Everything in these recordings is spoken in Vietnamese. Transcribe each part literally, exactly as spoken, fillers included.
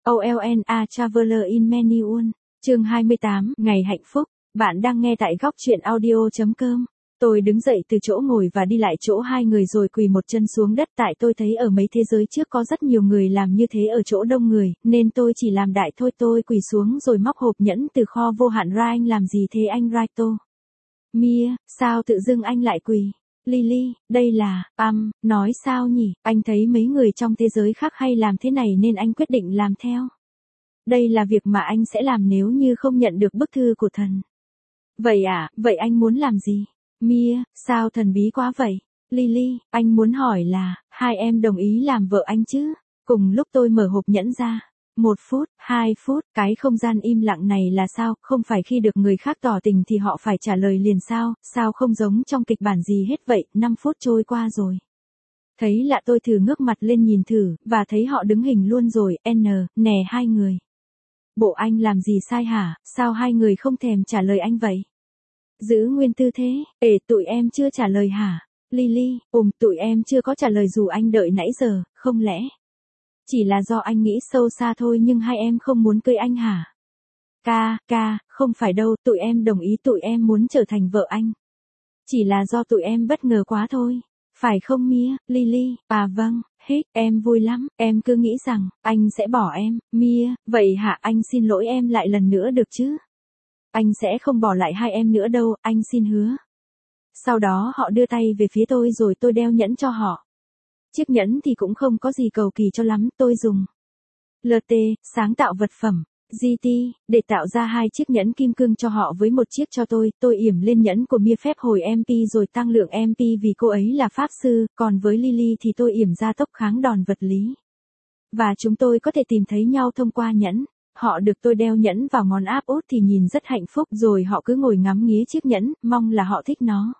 O L N A Traveler in Many Worlds, chương hai mươi tám, ngày hạnh phúc. Bạn đang nghe tại góc truyện audio chấm com. Tôi đứng dậy từ chỗ ngồi và đi lại chỗ hai người rồi quỳ một chân xuống đất, tại tôi thấy ở mấy thế giới trước có rất nhiều người làm như thế ở chỗ đông người, nên tôi chỉ làm đại thôi. Tôi quỳ xuống rồi móc hộp nhẫn từ kho vô hạn ra. Anh làm gì thế anh Raito? Mia, sao tự dưng anh lại quỳ? Lily, đây là, um, nói sao nhỉ, anh thấy mấy người trong thế giới khác hay làm thế này nên anh quyết định làm theo. Đây là việc mà anh sẽ làm nếu như không nhận được bức thư của thần. Vậy à, vậy anh muốn làm gì? Mia, sao thần bí quá vậy? Lily, anh muốn hỏi là, hai em đồng ý làm vợ anh chứ? Cùng lúc tôi mở hộp nhẫn ra. Một phút, hai phút, cái không gian im lặng này là sao? Không phải khi được người khác tỏ tình thì họ phải trả lời liền sao? Sao không giống trong kịch bản gì hết vậy? Năm phút trôi qua rồi. Thấy lạ tôi thử ngước mặt lên nhìn thử, và thấy họ đứng hình luôn rồi. N, nè hai người. Bộ anh làm gì sai hả? Sao hai người không thèm trả lời anh vậy? Giữ nguyên tư thế. Ê, tụi em chưa trả lời hả? Lily, ừm, tụi em chưa có trả lời dù anh đợi nãy giờ, không lẽ? Chỉ là do anh nghĩ sâu xa thôi nhưng hai em không muốn cưới anh hả? Ca, ca, không phải đâu, tụi em đồng ý, tụi em muốn trở thành vợ anh. Chỉ là do tụi em bất ngờ quá thôi. Phải không Mia, Lily? À vâng, hết, em vui lắm, em cứ nghĩ rằng, anh sẽ bỏ em. Mia, vậy hả? Anh xin lỗi em lại lần nữa được chứ? Anh sẽ không bỏ lại hai em nữa đâu, anh xin hứa. Sau đó họ đưa tay về phía tôi rồi tôi đeo nhẫn cho họ. Chiếc nhẫn thì cũng không có gì cầu kỳ cho lắm, tôi dùng lờ tê, sáng tạo vật phẩm, giê tê, để tạo ra hai chiếc nhẫn kim cương cho họ với một chiếc cho tôi. Tôi yểm lên nhẫn của Mia phép hồi em pê rồi tăng lượng em pê vì cô ấy là pháp sư, còn với Lily thì tôi yểm gia tốc kháng đòn vật lý. Và chúng tôi có thể tìm thấy nhau thông qua nhẫn. Họ được tôi đeo nhẫn vào ngón áp út thì nhìn rất hạnh phúc rồi họ cứ ngồi ngắm nghía chiếc nhẫn, mong là họ thích nó.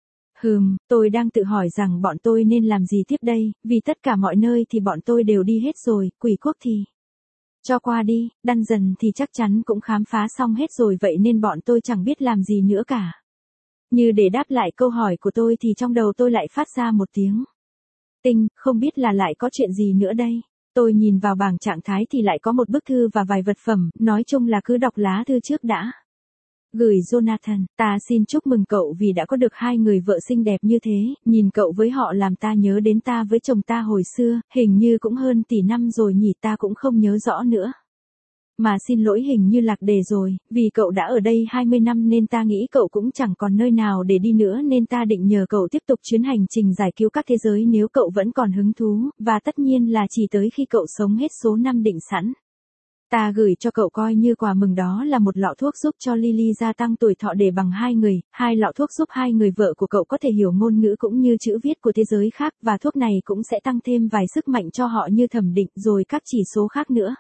Hừm, tôi đang tự hỏi rằng bọn tôi nên làm gì tiếp đây, vì tất cả mọi nơi thì bọn tôi đều đi hết rồi, quỷ quốc thì cho qua đi, Dungeon thì chắc chắn cũng khám phá xong hết rồi, vậy nên bọn tôi chẳng biết làm gì nữa cả. Như để đáp lại câu hỏi của tôi thì trong đầu tôi lại phát ra một tiếng tinh, không biết là lại có chuyện gì nữa đây. Tôi nhìn vào bảng trạng thái thì lại có một bức thư và vài vật phẩm, nói chung là cứ đọc lá thư trước đã. Gửi Jonathan, ta xin chúc mừng cậu vì đã có được hai người vợ xinh đẹp như thế, nhìn cậu với họ làm ta nhớ đến ta với chồng ta hồi xưa, hình như cũng hơn tỷ năm rồi nhỉ, ta cũng không nhớ rõ nữa. Mà xin lỗi, hình như lạc đề rồi, vì cậu đã ở đây hai mươi năm nên ta nghĩ cậu cũng chẳng còn nơi nào để đi nữa nên ta định nhờ cậu tiếp tục chuyến hành trình giải cứu các thế giới nếu cậu vẫn còn hứng thú, và tất nhiên là chỉ tới khi cậu sống hết số năm định sẵn. Ta gửi cho cậu coi như quà mừng đó là một lọ thuốc giúp cho Lily gia tăng tuổi thọ để bằng hai người, hai lọ thuốc giúp hai người vợ của cậu có thể hiểu ngôn ngữ cũng như chữ viết của thế giới khác, và thuốc này cũng sẽ tăng thêm vài sức mạnh cho họ như thẩm định rồi các chỉ số khác nữa.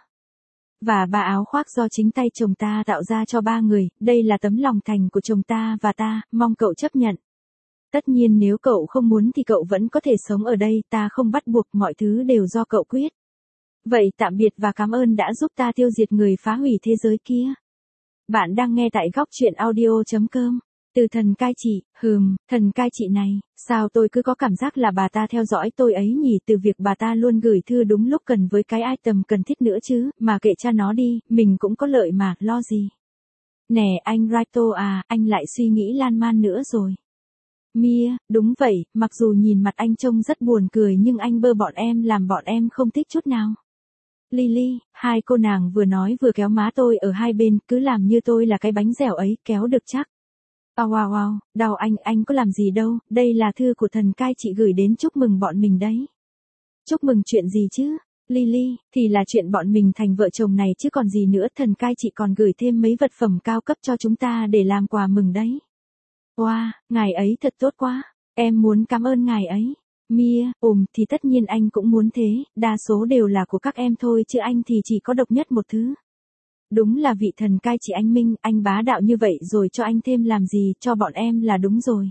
Và ba áo khoác do chính tay chồng ta tạo ra cho ba người, đây là tấm lòng thành của chồng ta và ta, mong cậu chấp nhận. Tất nhiên nếu cậu không muốn thì cậu vẫn có thể sống ở đây, ta không bắt buộc, mọi thứ đều do cậu quyết. Vậy tạm biệt và cảm ơn đã giúp ta tiêu diệt người phá hủy thế giới kia. Bạn đang nghe tại góc truyện audio chấm com. Từ thần cai trị, hừm, thần cai trị này, sao tôi cứ có cảm giác là bà ta theo dõi tôi ấy nhỉ, từ việc bà ta luôn gửi thư đúng lúc cần với cái item cần thiết nữa chứ, mà kệ cha nó đi, mình cũng có lợi mà, lo gì. Nè anh Raito à, anh lại suy nghĩ lan man nữa rồi. Mia, đúng vậy, mặc dù nhìn mặt anh trông rất buồn cười nhưng anh bơ bọn em làm bọn em không thích chút nào. Lily, hai cô nàng vừa nói vừa kéo má tôi ở hai bên, cứ làm như tôi là cái bánh dẻo ấy, kéo được chắc. Wow wow wow, đau anh, anh có làm gì đâu, đây là thư của thần cai trị gửi đến chúc mừng bọn mình đấy. Chúc mừng chuyện gì chứ? Lily, thì là chuyện bọn mình thành vợ chồng này chứ còn gì nữa, thần cai trị còn gửi thêm mấy vật phẩm cao cấp cho chúng ta để làm quà mừng đấy. Wow, ngài ấy thật tốt quá, em muốn cảm ơn ngài ấy. Mia, ừm, thì tất nhiên anh cũng muốn thế, đa số đều là của các em thôi chứ anh thì chỉ có độc nhất một thứ. Đúng là vị thần cai trị anh Minh, anh bá đạo như vậy rồi cho anh thêm làm gì, cho bọn em là đúng rồi.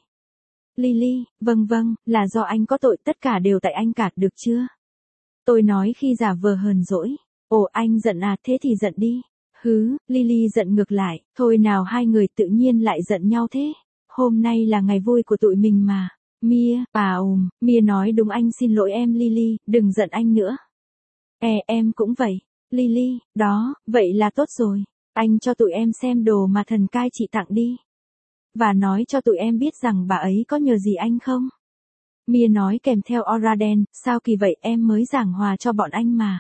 Lily, vâng vâng, là do anh có tội, tất cả đều tại anh cả, được chưa? Tôi nói khi giả vờ hờn dỗi. Ồ anh giận à, thế thì giận đi. Hứ, Lily giận ngược lại, thôi nào hai người tự nhiên lại giận nhau thế. Hôm nay là ngày vui của tụi mình mà. Mia, à ùm, Mia nói đúng, anh xin lỗi em Lily, đừng giận anh nữa. E, em cũng vậy. Lily, đó, vậy là tốt rồi. Anh cho tụi em xem đồ mà thần cai trị tặng đi. Và nói cho tụi em biết rằng bà ấy có nhờ gì anh không? Mia nói kèm theo aura đen, sao kỳ vậy, em mới giảng hòa cho bọn anh mà.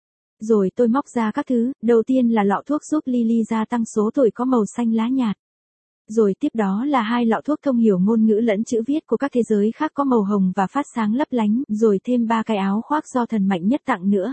Rồi tôi móc ra các thứ, đầu tiên là lọ thuốc giúp Lily gia tăng số tuổi có màu xanh lá nhạt. Rồi tiếp đó là hai lọ thuốc thông hiểu ngôn ngữ lẫn chữ viết của các thế giới khác có màu hồng và phát sáng lấp lánh, rồi thêm ba cái áo khoác do thần mạnh nhất tặng nữa.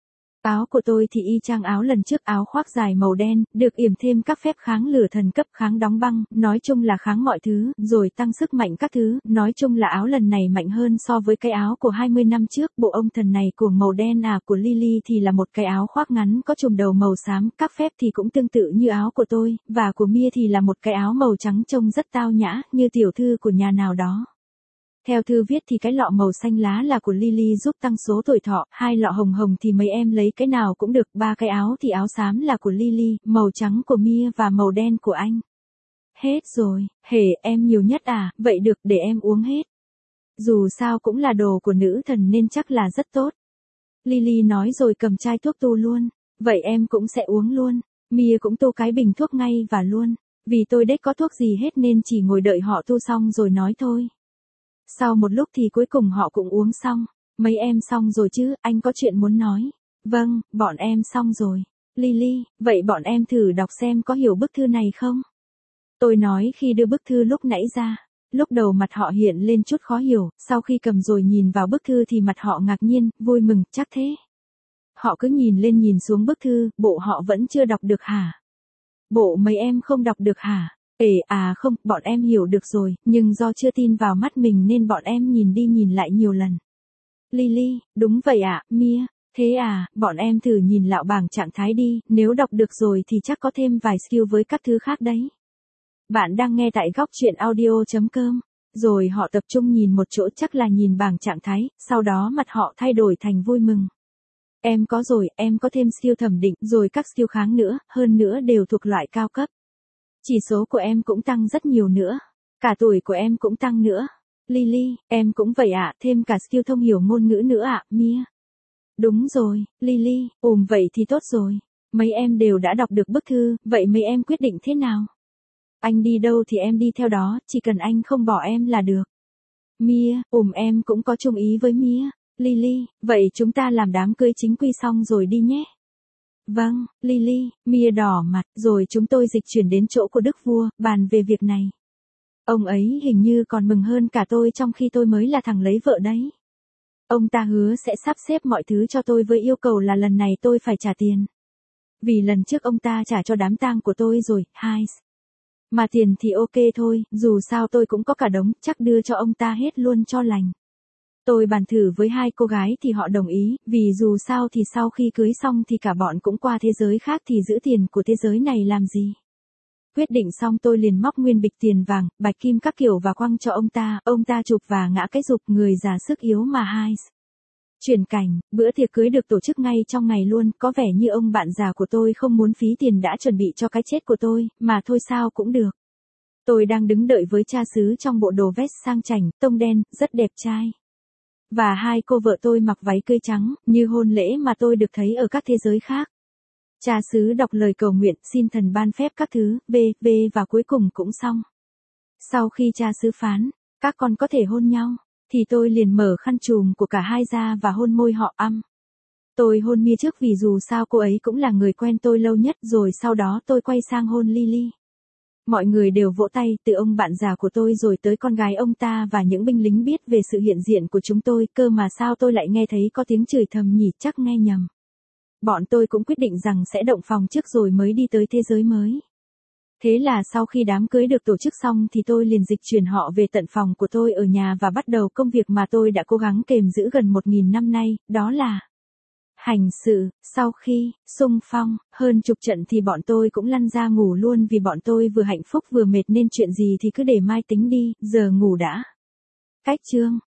Áo của tôi thì y chang áo lần trước, áo khoác dài màu đen, được yểm thêm các phép kháng lửa thần cấp, kháng đóng băng, nói chung là kháng mọi thứ, rồi tăng sức mạnh các thứ, nói chung là áo lần này mạnh hơn so với cái áo của hai mươi năm trước. Bộ ông thần này của màu đen à của Lily thì là một cái áo khoác ngắn có chùm đầu màu xám, các phép thì cũng tương tự như áo của tôi, và của Mia thì là một cái áo màu trắng trông rất tao nhã, như tiểu thư của nhà nào đó. Theo thư viết thì cái lọ màu xanh lá là của Lily giúp tăng số tuổi thọ, hai lọ hồng hồng thì mấy em lấy cái nào cũng được, ba cái áo thì áo xám là của Lily, màu trắng của Mia và màu đen của anh. Hết rồi, hề em nhiều nhất à, vậy được để em uống hết. Dù sao cũng là đồ của nữ thần nên chắc là rất tốt. Lily nói rồi cầm chai thuốc tu luôn, vậy em cũng sẽ uống luôn. Mia cũng tu cái bình thuốc ngay và luôn, vì tôi đếch có thuốc gì hết nên chỉ ngồi đợi họ tu xong rồi nói thôi. Sau một lúc thì cuối cùng họ cũng uống xong. Mấy em xong rồi chứ, anh có chuyện muốn nói. Vâng, bọn em xong rồi. Lily, vậy bọn em thử đọc xem có hiểu bức thư này không? Tôi nói khi đưa bức thư lúc nãy ra. Lúc đầu mặt họ hiện lên chút khó hiểu, sau khi cầm rồi nhìn vào bức thư thì mặt họ ngạc nhiên, vui mừng, chắc thế. Họ cứ nhìn lên nhìn xuống bức thư, bộ họ vẫn chưa đọc được hả? Bộ mấy em không đọc được hả? Ê à không, bọn em hiểu được rồi, nhưng do chưa tin vào mắt mình nên bọn em nhìn đi nhìn lại nhiều lần. Lily, đúng vậy ạ, à, Mia, thế à, bọn em thử nhìn lạo bảng trạng thái đi, nếu đọc được rồi thì chắc có thêm vài skill với các thứ khác đấy. Bạn đang nghe tại góc truyện audio chấm com. Rồi họ tập trung nhìn một chỗ, chắc là nhìn bảng trạng thái, sau đó mặt họ thay đổi thành vui mừng. Em có rồi, em có thêm skill thẩm định, rồi các skill kháng nữa, hơn nữa đều thuộc loại cao cấp. Chỉ số của em cũng tăng rất nhiều nữa. Cả tuổi của em cũng tăng nữa. Lily, em cũng vậy ạ, à, thêm cả skill thông hiểu ngôn ngữ nữa ạ, à, Mia. Đúng rồi, Lily, ùm vậy thì tốt rồi. Mấy em đều đã đọc được bức thư, vậy mấy em quyết định thế nào? Anh đi đâu thì em đi theo đó, chỉ cần anh không bỏ em là được. Mia, ùm em cũng có chung ý với Mia. Lily, vậy chúng ta làm đám cưới chính quy xong rồi đi nhé. Vâng, Lily, Mia đỏ mặt, rồi chúng tôi dịch chuyển đến chỗ của đức vua, bàn về việc này. Ông ấy hình như còn mừng hơn cả tôi trong khi tôi mới là thằng lấy vợ đấy. Ông ta hứa sẽ sắp xếp mọi thứ cho tôi với yêu cầu là lần này tôi phải trả tiền. Vì lần trước ông ta trả cho đám tang của tôi rồi, hai. Mà tiền thì ok thôi, dù sao tôi cũng có cả đống, chắc đưa cho ông ta hết luôn cho lành. Tôi bàn thử với hai cô gái thì họ đồng ý, vì dù sao thì sau khi cưới xong thì cả bọn cũng qua thế giới khác thì giữ tiền của thế giới này làm gì. Quyết định xong tôi liền móc nguyên bịch tiền vàng, bạch kim các kiểu và quăng cho ông ta, ông ta chụp và ngã cái rụp, người già sức yếu mà hai. Chuyển cảnh, bữa tiệc cưới được tổ chức ngay trong ngày luôn, có vẻ như ông bạn già của tôi không muốn phí tiền đã chuẩn bị cho cái chết của tôi, mà thôi sao cũng được. Tôi đang đứng đợi với cha xứ trong bộ đồ vest sang chảnh, tông đen, rất đẹp trai. Và hai cô vợ tôi mặc váy cưới trắng, như hôn lễ mà tôi được thấy ở các thế giới khác. Cha xứ đọc lời cầu nguyện, xin thần ban phép các thứ, b, b và cuối cùng cũng xong. Sau khi cha xứ phán, các con có thể hôn nhau, thì tôi liền mở khăn trùm của cả hai ra và hôn môi họ âm. Tôi hôn Mia trước vì dù sao cô ấy cũng là người quen tôi lâu nhất, rồi sau đó tôi quay sang hôn Lily. Mọi người đều vỗ tay, từ ông bạn già của tôi rồi tới con gái ông ta và những binh lính biết về sự hiện diện của chúng tôi, cơ mà sao tôi lại nghe thấy có tiếng chửi thầm nhỉ, chắc nghe nhầm. Bọn tôi cũng quyết định rằng sẽ động phòng trước rồi mới đi tới thế giới mới. Thế là sau khi đám cưới được tổ chức xong thì tôi liền dịch chuyển họ về tận phòng của tôi ở nhà và bắt đầu công việc mà tôi đã cố gắng kềm giữ gần một nghìn năm nay, đó là hành sự. Sau khi xung phong hơn chục trận thì bọn tôi cũng lăn ra ngủ luôn vì bọn tôi vừa hạnh phúc vừa mệt nên chuyện gì thì cứ để mai tính đi, giờ ngủ đã. Cách chương